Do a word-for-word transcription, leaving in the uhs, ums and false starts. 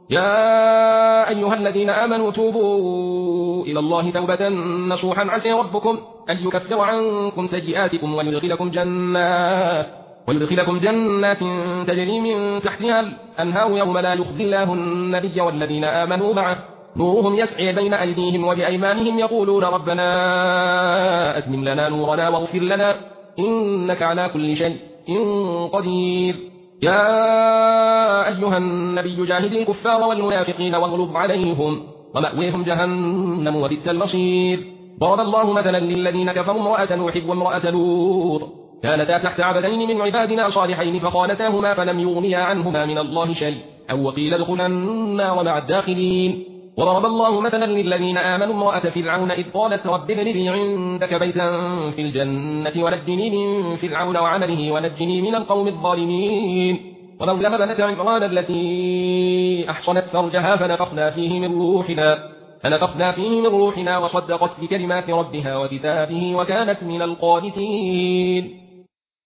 يا أيها الذين آمنوا توبوا إلى الله توبة نصوحا عسى ربكم أن يكفر عنكم سيئاتكم ويدخلكم جنات ويدخلكم جنات تجري من تحتها الأنهار يوم لا يخزي الله النبي والذين آمنوا معه نورهم يسعي بين أيديهم وبأيمانهم يقولون ربنا أتمم لنا نورنا واغفر لنا إنك على كل شيء قدير. يا أيها النبي جاهد الكفار والمنافقين واغلظ عليهم ومأويهم جهنم وبئس المصير. ضرب الله مثلا للذين كفروا امرأة نوح وامرأة لوط كانتا تحت عبدين من عبادنا صالحين فخانتاهما فلم يغنيا عنهما من الله شيء أو وقيل ادخلا النار مع الداخلين. وضرب الله مثلا للذين آمنوا امرأة فرعون إذ قالت رب ابن لي عندك بيتا في الجنة ونجني من فرعون وعمله ونجني من القوم الظالمين. ومريم ابنة عمران التي أحصنت فرجها فنفخنا فيه من روحنا فنفخنا فيه من روحنا وصدقت بكلمات ربها وكتابه وكانت من القانتين.